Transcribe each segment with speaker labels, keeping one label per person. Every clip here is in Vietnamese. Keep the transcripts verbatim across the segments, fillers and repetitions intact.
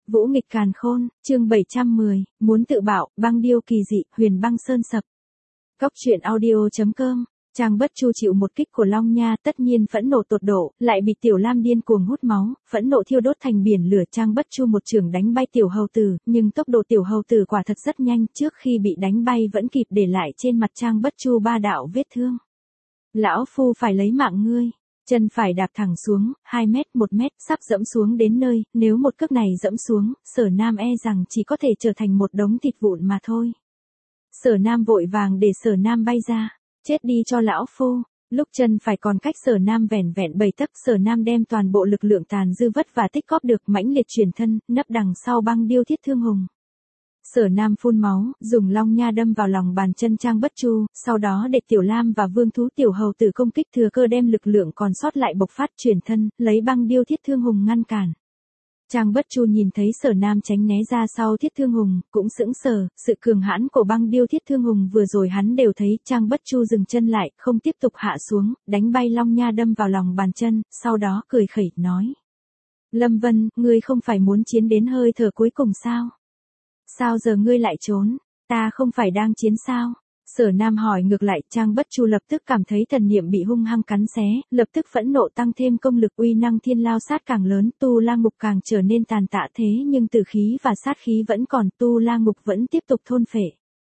Speaker 1: Vũ nghịch càn khôn, chương bảy trăm mười, muốn tự bạo, băng điêu kỳ dị, huyền băng sơn sập. Góc truyện audio chấm com. Trang Bất Chu chịu một kích của Long Nha, tất nhiên phẫn nộ tột độ, lại bị Tiểu Lam điên cuồng hút máu, phẫn nộ thiêu đốt thành biển lửa. Trang Bất Chu một chưởng đánh bay Tiểu Hầu Tử, nhưng tốc độ Tiểu Hầu Tử quả thật rất nhanh, trước khi bị đánh bay vẫn kịp để lại trên mặt Trang Bất Chu ba đạo vết thương. Lão phu phải lấy mạng ngươi. Chân phải đạp thẳng xuống, hai mét, một mét, sắp dẫm xuống đến nơi, nếu một cước này dẫm xuống, Sở Nam e rằng chỉ có thể trở thành một đống thịt vụn mà thôi. Sở Nam vội vàng để Sở Nam bay ra, chết đi cho lão phu. Lúc chân phải còn cách Sở Nam vẻn vẹn bảy tấc, Sở Nam đem toàn bộ lực lượng tàn dư vất và tích góp được mãnh liệt chuyển thân, nấp đằng sau băng điêu thiết thương hùng. Sở Nam phun máu, dùng Long Nha đâm vào lòng bàn chân Trang Bất Chu, sau đó để Tiểu Lam và Vương Thú Tiểu Hầu Tử công kích, thừa cơ đem lực lượng còn sót lại bộc phát chuyển thân, lấy băng điêu thiết thương hùng ngăn cản. Trang Bất Chu nhìn thấy Sở Nam tránh né ra sau thiết thương hùng, cũng sững sờ, sự cường hãn của băng điêu thiết thương hùng vừa rồi hắn đều thấy. Trang Bất Chu dừng chân lại, không tiếp tục hạ xuống, đánh bay Long Nha đâm vào lòng bàn chân, sau đó cười khẩy, nói. Lâm Vân, ngươi không phải muốn chiến đến hơi thở cuối cùng sao? Sao giờ ngươi lại trốn? Ta không phải đang chiến sao? Sở Nam hỏi ngược lại. Trang Bất Chu lập tức cảm thấy thần niệm bị hung hăng cắn xé, lập tức phẫn nộ tăng thêm công lực, uy năng thiên lao sát càng lớn, tu la ngục càng trở nên tàn tạ, thế nhưng tử khí và sát khí vẫn còn, tu la ngục vẫn tiếp tục thôn phệ.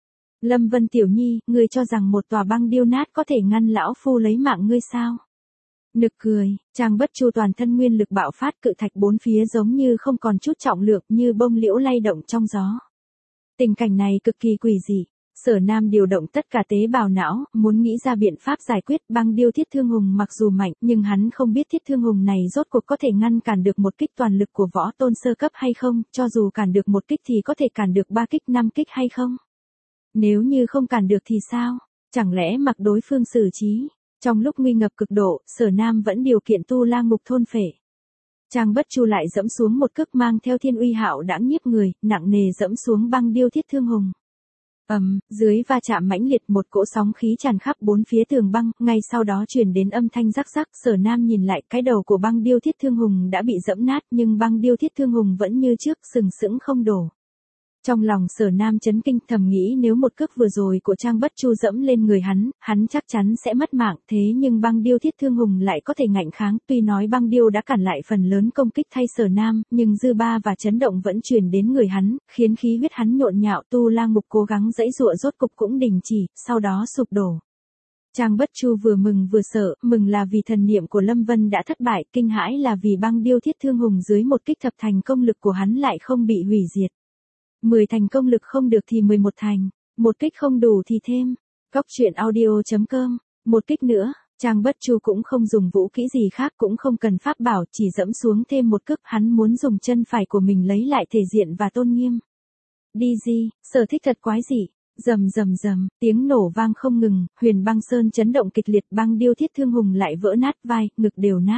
Speaker 1: Lâm Vân tiểu nhi, ngươi cho rằng một tòa băng điêu nát có thể ngăn lão phu lấy mạng ngươi sao? Nực cười. Trang Bất Chu toàn thân nguyên lực bạo phát, cự thạch bốn phía giống như không còn chút trọng lượng, như bông liễu lay động trong gió. Tình cảnh này cực kỳ quỷ dị. Sở Nam điều động tất cả tế bào não, muốn nghĩ ra biện pháp giải quyết. Băng điêu thiết thương hùng mặc dù mạnh, nhưng hắn không biết thiết thương hùng này rốt cuộc có thể ngăn cản được một kích toàn lực của võ tôn sơ cấp hay không, cho dù cản được một kích thì có thể cản được ba kích, năm kích hay không. Nếu như không cản được thì sao? Chẳng lẽ mặc đối phương xử trí? Trong lúc nguy ngập cực độ, Sở Nam vẫn điều kiện tu la ngục thôn phệ. Trang Bất Chu lại dẫm xuống một cước mang theo thiên uy hạo đãng nhiếp người, nặng nề dẫm xuống băng điêu thiết thương hùng. Ầm, um, dưới va chạm mãnh liệt, một cỗ sóng khí tràn khắp bốn phía tường băng, ngay sau đó truyền đến âm thanh rắc rắc. Sở Nam nhìn lại, cái đầu của băng điêu thiết thương hùng đã bị dẫm nát, nhưng băng điêu thiết thương hùng vẫn như trước, sừng sững không đổ. Trong lòng Sở Nam chấn kinh, thầm nghĩ nếu một cước vừa rồi của Trang Bất Chu dẫm lên người hắn, hắn chắc chắn sẽ mất mạng, thế nhưng băng điêu thiết thương hùng lại có thể ngạnh kháng. Tuy nói băng điêu đã cản lại phần lớn công kích thay Sở Nam, nhưng dư ba và chấn động vẫn truyền đến người hắn, khiến khí huyết hắn nhộn nhạo. Tu la ngục cố gắng giãy giụa rốt cục cũng đình chỉ, sau đó sụp đổ. Trang Bất Chu vừa mừng vừa sợ, mừng là vì thần niệm của Lâm Vân đã thất bại, kinh hãi là vì băng điêu thiết thương hùng dưới một kích thập thành công lực của hắn lại không bị hủy diệt. mười thành công lực không được thì mười một thành, một kích không đủ thì thêm. Góc truyện audio chấm com. Một kích nữa, Trang Bất Chu cũng không dùng vũ kỹ gì khác, cũng không cần pháp bảo, chỉ dẫm xuống thêm một cước. Hắn muốn dùng chân phải của mình lấy lại thể diện và tôn nghiêm. Đi gì, sở thích thật quái dị. Rầm rầm rầm, tiếng nổ vang không ngừng, huyền băng sơn chấn động kịch liệt, băng điêu thiết thương hùng lại vỡ nát, vai, ngực đều nát.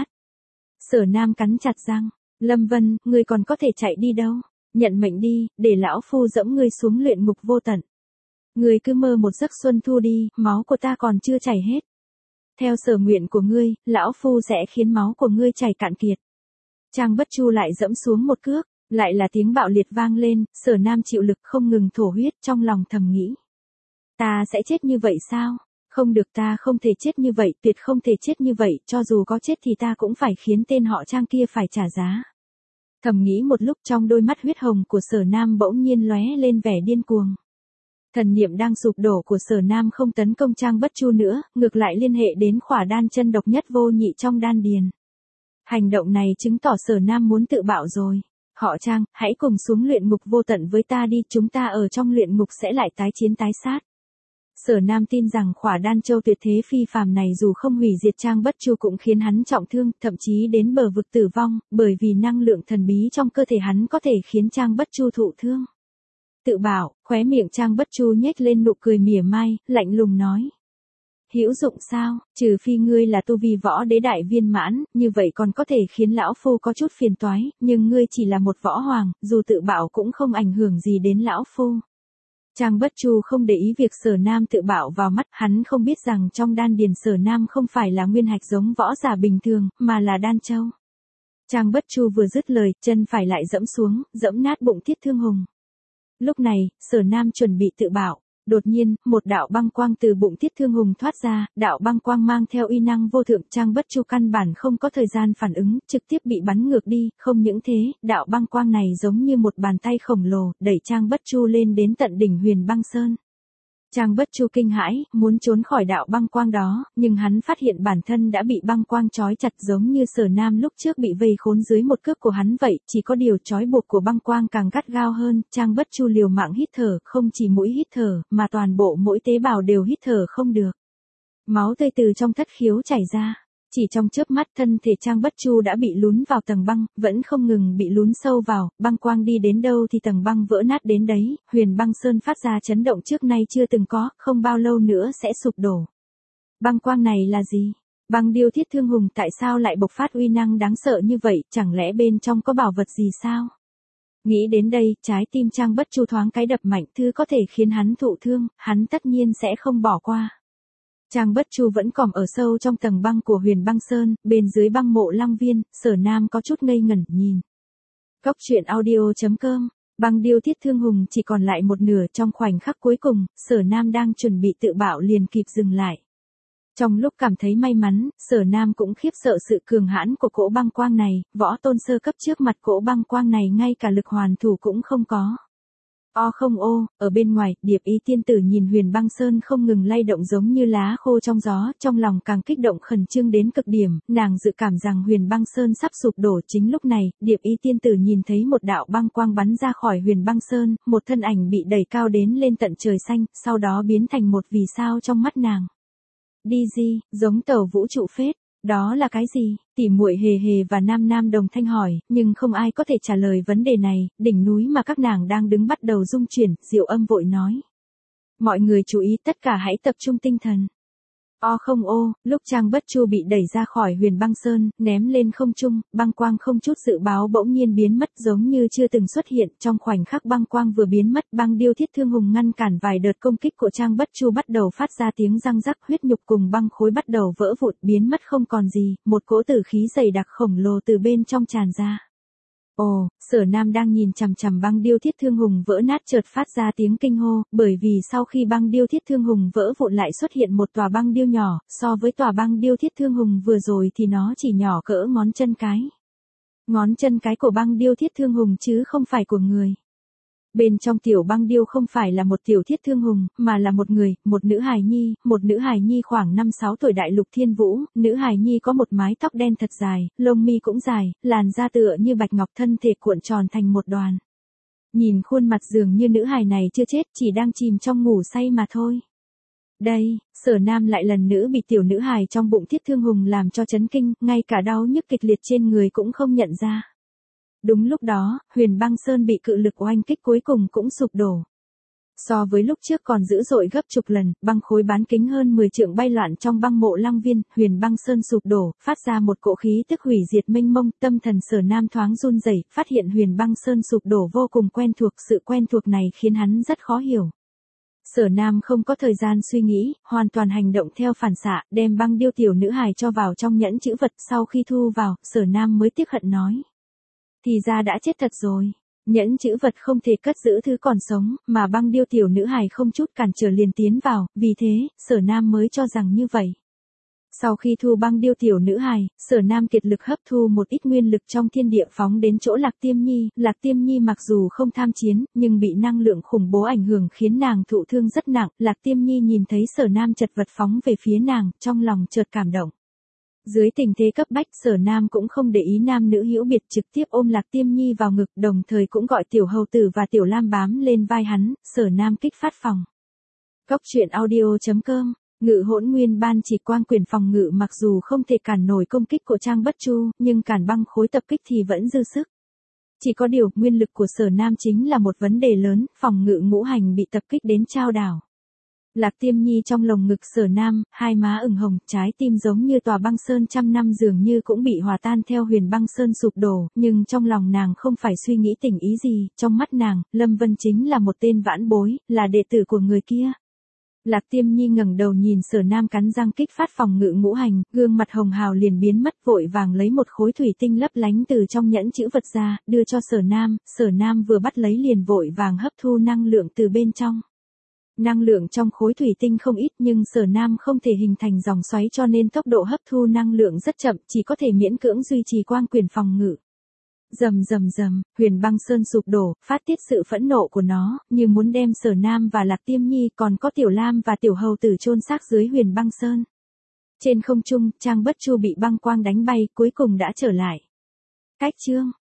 Speaker 1: Sở Nam cắn chặt răng. Lâm Vân, ngươi còn có thể chạy đi đâu? Nhận mệnh đi, để lão phu dẫm ngươi xuống luyện ngục vô tận. Ngươi cứ mơ một giấc xuân thu đi, máu của ta còn chưa chảy hết. Theo sở nguyện của ngươi, lão phu sẽ khiến máu của ngươi chảy cạn kiệt. Trang Bất Chu lại dẫm xuống một cước, lại là tiếng bạo liệt vang lên. Sở Nam chịu lực không ngừng thổ huyết, trong lòng thầm nghĩ. Ta sẽ chết như vậy sao? Không được, ta không thể chết như vậy, tuyệt không thể chết như vậy, cho dù có chết thì ta cũng phải khiến tên họ Trang kia phải trả giá. Thầm nghĩ một lúc, trong đôi mắt huyết hồng của Sở Nam bỗng nhiên lóe lên vẻ điên cuồng. Thần niệm đang sụp đổ của Sở Nam không tấn công Trang Bất Chu nữa, ngược lại liên hệ đến khỏa đan chân độc nhất vô nhị trong đan điền. Hành động này chứng tỏ Sở Nam muốn tự bạo rồi. Họ Trang, hãy cùng xuống luyện ngục vô tận với ta đi, chúng ta ở trong luyện ngục sẽ lại tái chiến tái sát. Sở Nam tin rằng khỏa đan châu tuyệt thế phi phàm này dù không hủy diệt Trang Bất Chu cũng khiến hắn trọng thương, thậm chí đến bờ vực tử vong, bởi vì năng lượng thần bí trong cơ thể hắn có thể khiến Trang Bất Chu thụ thương. Tự bảo, khóe miệng Trang Bất Chu nhếch lên nụ cười mỉa mai, lạnh lùng nói. Hữu dụng sao, trừ phi ngươi là tu vi võ đế đại viên mãn, như vậy còn có thể khiến lão phu có chút phiền toái, nhưng ngươi chỉ là một võ hoàng, dù tự bạo cũng không ảnh hưởng gì đến lão phu. Trang Bất Chu không để ý việc Sở Nam tự bạo vào mắt, hắn không biết rằng trong đan điền Sở Nam không phải là nguyên hạch giống võ giả bình thường, mà là đan châu. Trang Bất Chu vừa dứt lời, chân phải lại dẫm xuống, dẫm nát bụng Thiết Thương Hùng. Lúc này, Sở Nam chuẩn bị tự bạo. Đột nhiên, một đạo băng quang từ bụng Thiết Thương Hùng thoát ra, đạo băng quang mang theo uy năng vô thượng. Trang Bất Chu căn bản không có thời gian phản ứng, trực tiếp bị bắn ngược đi. Không những thế, đạo băng quang này giống như một bàn tay khổng lồ, đẩy Trang Bất Chu lên đến tận đỉnh Huyền Băng Sơn. Trang Bất Chu kinh hãi, muốn trốn khỏi đạo băng quang đó, nhưng hắn phát hiện bản thân đã bị băng quang trói chặt giống như Sở Nam lúc trước bị vây khốn dưới một cước của hắn vậy, chỉ có điều trói buộc của băng quang càng gắt gao hơn. Trang Bất Chu liều mạng hít thở, không chỉ mũi hít thở, mà toàn bộ mỗi tế bào đều hít thở không được. Máu tươi từ trong thất khiếu chảy ra. Chỉ trong chớp mắt thân thể Trang Bất Chu đã bị lún vào tầng băng, vẫn không ngừng bị lún sâu vào, băng quang đi đến đâu thì tầng băng vỡ nát đến đấy, Huyền Băng Sơn phát ra chấn động trước nay chưa từng có, không bao lâu nữa sẽ sụp đổ. Băng quang này là gì? Băng điêu Thiết Thương Hùng tại sao lại bộc phát uy năng đáng sợ như vậy, chẳng lẽ bên trong có bảo vật gì sao? Nghĩ đến đây, trái tim Trang Bất Chu thoáng cái đập mạnh, thứ có thể khiến hắn thụ thương, hắn tất nhiên sẽ không bỏ qua. Trang Bất Chu vẫn còn ở sâu trong tầng băng của Huyền Băng Sơn, bên dưới băng mộ Lăng Viên, Sở Nam có chút ngây ngẩn nhìn. Cốc truyện audio chấm com, băng điêu Thiết Thương Hùng chỉ còn lại một nửa. Trong khoảnh khắc cuối cùng, Sở Nam đang chuẩn bị tự bạo liền kịp dừng lại. Trong lúc cảm thấy may mắn, Sở Nam cũng khiếp sợ sự cường hãn của cỗ băng quang này, võ tôn sơ cấp trước mặt cỗ băng quang này ngay cả lực hoàn thủ cũng không có. O không ô, ở bên ngoài, Điệp Y tiên tử nhìn Huyền Băng Sơn không ngừng lay động giống như lá khô trong gió, trong lòng càng kích động khẩn trương đến cực điểm, nàng dự cảm rằng Huyền Băng Sơn sắp sụp đổ. Chính lúc này, Điệp Y tiên tử nhìn thấy một đạo băng quang bắn ra khỏi Huyền Băng Sơn, một thân ảnh bị đẩy cao đến lên tận trời xanh, sau đó biến thành một vì sao trong mắt nàng. Đi gì, giống tàu vũ trụ phết. Đó là cái gì? Tỷ muội Hề Hề và Nam Nam đồng thanh hỏi, nhưng không ai có thể trả lời vấn đề này. Đỉnh núi mà các nàng đang đứng bắt đầu rung chuyển, Diệu Âm vội nói. Mọi người chú ý, tất cả hãy tập trung tinh thần. O không ô, lúc Trang Bất Chu bị đẩy ra khỏi Huyền Băng Sơn, ném lên không trung, băng quang không chút dự báo bỗng nhiên biến mất giống như chưa từng xuất hiện. Trong khoảnh khắc băng quang vừa biến mất, băng điêu Thiết Thương Hùng ngăn cản vài đợt công kích của Trang Bất Chu bắt đầu phát ra tiếng răng rắc, huyết nhục cùng băng khối bắt đầu vỡ vụn biến mất không còn gì, một cỗ tử khí dày đặc khổng lồ từ bên trong tràn ra. Ồ, Sở Nam đang nhìn chằm chằm băng điêu Thiết Thương Hùng vỡ nát chợt phát ra tiếng kinh hô, bởi vì sau khi băng điêu Thiết Thương Hùng vỡ vụn lại xuất hiện một tòa băng điêu nhỏ, so với tòa băng điêu Thiết Thương Hùng vừa rồi thì nó chỉ nhỏ cỡ ngón chân cái. Ngón chân cái của băng điêu Thiết Thương Hùng chứ không phải của người. Bên trong tiểu băng điêu không phải là một tiểu Thiết Thương Hùng, mà là một người, một nữ hài nhi, một nữ hài nhi khoảng năm sáu tuổi đại lục thiên vũ, nữ hài nhi có một mái tóc đen thật dài, lông mi cũng dài, làn da tựa như bạch ngọc, thân thể cuộn tròn thành một đoàn. Nhìn khuôn mặt dường như nữ hài này chưa chết, chỉ đang chìm trong ngủ say mà thôi. Đây, Sở Nam lại lần nữa bị tiểu nữ hài trong bụng Thiết Thương Hùng làm cho chấn kinh, ngay cả đau nhức kịch liệt trên người cũng không nhận ra. Đúng lúc đó, Huyền Băng Sơn bị cự lực oanh kích cuối cùng cũng sụp đổ. So với lúc trước còn dữ dội gấp chục lần, băng khối bán kính hơn mười trượng bay loạn trong băng mộ Lăng Viên, Huyền Băng Sơn sụp đổ, phát ra một cỗ khí tức hủy diệt mênh mông, tâm thần Sở Nam thoáng run rẩy, phát hiện Huyền Băng Sơn sụp đổ vô cùng quen thuộc, sự quen thuộc này khiến hắn rất khó hiểu. Sở Nam không có thời gian suy nghĩ, hoàn toàn hành động theo phản xạ, đem băng điêu tiểu nữ hài cho vào trong nhẫn chữ vật, sau khi thu vào, Sở Nam mới tiếc hận nói. Thì ra đã chết thật rồi. Nhẫn chữ vật không thể cất giữ thứ còn sống, mà băng điêu tiểu nữ hài không chút cản trở liền tiến vào, vì thế, Sở Nam mới cho rằng như vậy. Sau khi thu băng điêu tiểu nữ hài, Sở Nam kiệt lực hấp thu một ít nguyên lực trong thiên địa phóng đến chỗ Lạc Tiêm Nhi. Lạc Tiêm Nhi mặc dù không tham chiến, nhưng bị năng lượng khủng bố ảnh hưởng khiến nàng thụ thương rất nặng. Lạc Tiêm Nhi nhìn thấy Sở Nam chật vật phóng về phía nàng, trong lòng chợt cảm động. Dưới tình thế cấp bách, Sở Nam cũng không để ý nam nữ hữu biệt, trực tiếp ôm Lạc Tiêm Nhi vào ngực, đồng thời cũng gọi Tiểu Hầu Tử và Tiểu Lam bám lên vai hắn. Sở Nam kích phát phòng. Cốc truyện audio chấm com. Ngự Hỗn Nguyên Ban Chỉ Quang quyền phòng ngự mặc dù không thể cản nổi công kích của Trang Bất Chu, nhưng cản băng khối tập kích thì vẫn dư sức. Chỉ có điều, nguyên lực của Sở Nam chính là một vấn đề lớn, phòng ngự ngũ hành bị tập kích đến chao đảo. Lạc Tiêm Nhi trong lồng ngực Sở Nam, hai má ửng hồng, trái tim giống như tòa băng sơn trăm năm dường như cũng bị hòa tan theo Huyền Băng Sơn sụp đổ, nhưng trong lòng nàng không phải suy nghĩ tình ý gì, trong mắt nàng, Lâm Vân chính là một tên vãn bối, là đệ tử của người kia. Lạc Tiêm Nhi ngẩng đầu nhìn Sở Nam cắn răng kích phát phòng ngự ngũ hành, gương mặt hồng hào liền biến mất, vội vàng lấy một khối thủy tinh lấp lánh từ trong nhẫn chữ vật ra, đưa cho Sở Nam. Sở Nam vừa bắt lấy liền vội vàng hấp thu năng lượng từ bên trong. Năng lượng trong khối thủy tinh không ít nhưng Sở Nam không thể hình thành dòng xoáy cho nên tốc độ hấp thu năng lượng rất chậm, chỉ có thể miễn cưỡng duy trì quang quyền phòng ngự. Rầm rầm rầm, Huyền Băng Sơn sụp đổ, phát tiết sự phẫn nộ của nó, như muốn đem Sở Nam và Lạc Tiêm Nhi còn có Tiểu Lam và Tiểu Hầu Tử chôn xác dưới Huyền Băng Sơn. Trên không trung, Trang Bất Chu bị băng quang đánh bay, cuối cùng đã trở lại. Cách chương